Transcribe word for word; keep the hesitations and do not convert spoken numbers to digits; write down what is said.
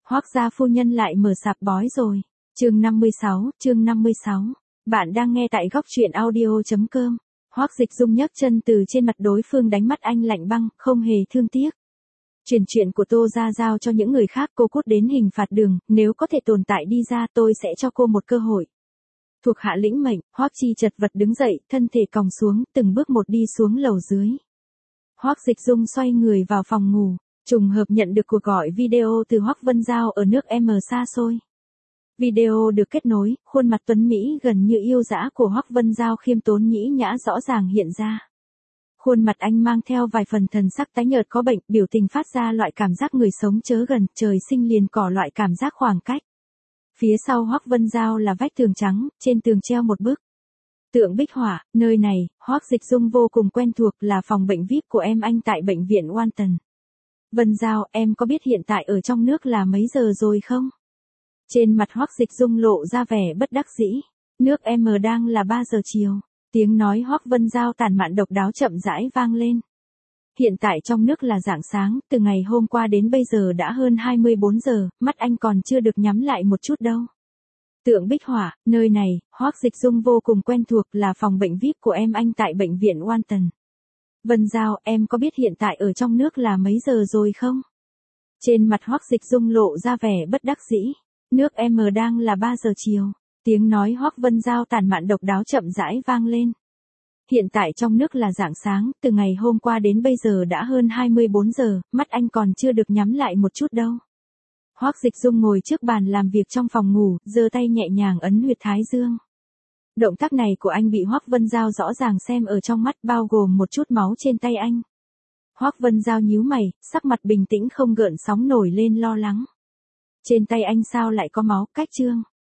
Hoác gia phu nhân lại mở sạp bói rồi. Chương năm mươi sáu, chương năm mươi sáu. Bạn đang nghe tại góc truyện audio chấm com. Hoác Dịch Dung nhấc chân từ trên mặt đối phương đánh mắt anh lạnh băng, không hề thương tiếc. Truyền chuyện của Tô gia giao cho những người khác, cô cút đến hình phạt đường, nếu có thể tồn tại đi ra tôi sẽ cho cô một cơ hội. Thuộc hạ lĩnh mệnh, Hoác Chi chật vật đứng dậy, thân thể còng xuống, từng bước một đi xuống lầu dưới. Hoác Dịch Dung xoay người vào phòng ngủ, trùng hợp nhận được cuộc gọi video từ Hoác Vân Giao ở nước M xa xôi. Video được kết nối, khuôn mặt tuấn Mỹ gần như yêu dã của Hoác Vân Giao khiêm tốn nhĩ nhã rõ ràng hiện ra. Khuôn mặt anh mang theo vài phần thần sắc tái nhợt có bệnh, biểu tình phát ra loại cảm giác người sống chớ gần, trời sinh liền cỏ loại cảm giác khoảng cách. Phía sau Hoác Vân Giao là vách tường trắng, trên tường treo một bức tượng bích họa, nơi này, Hoác Dịch Dung vô cùng quen thuộc, là phòng bệnh vi ai pi của em anh tại bệnh viện Walton. Vân Giao, em có biết hiện tại ở trong nước là mấy giờ rồi không? Trên mặt Hoác Dịch Dung lộ ra vẻ bất đắc dĩ. Nước M đang là ba giờ chiều. Tiếng nói Hoác Vân Giao tàn mạn độc đáo chậm rãi vang lên. Hiện tại trong nước là rạng sáng, từ ngày hôm qua đến bây giờ đã hơn hai mươi bốn giờ, mắt anh còn chưa được nhắm lại một chút đâu. Tượng bích họa, nơi này, Hoác Dịch Dung vô cùng quen thuộc, là phòng bệnh vi ai pi của em anh tại bệnh viện Walton. Vân Giao, em có biết hiện tại ở trong nước là mấy giờ rồi không? Trên mặt Hoác Dịch Dung lộ ra vẻ bất đắc dĩ. Nước M đang là ba giờ chiều. Tiếng nói Hoác Vân Giao tàn mạn độc đáo chậm rãi vang lên. Hiện tại trong nước là rạng sáng, từ ngày hôm qua đến bây giờ đã hơn hai mươi bốn giờ, mắt anh còn chưa được nhắm lại một chút đâu. Hoác Dịch Dung ngồi trước bàn làm việc trong phòng ngủ, giơ tay nhẹ nhàng ấn huyệt thái dương. Động tác này của anh bị Hoác Vân Giao rõ ràng xem ở trong mắt, bao gồm một chút máu trên tay anh. Hoác Vân Giao nhíu mày, sắc mặt bình tĩnh không gợn sóng nổi lên lo lắng. Trên tay anh sao lại có máu, cách trương?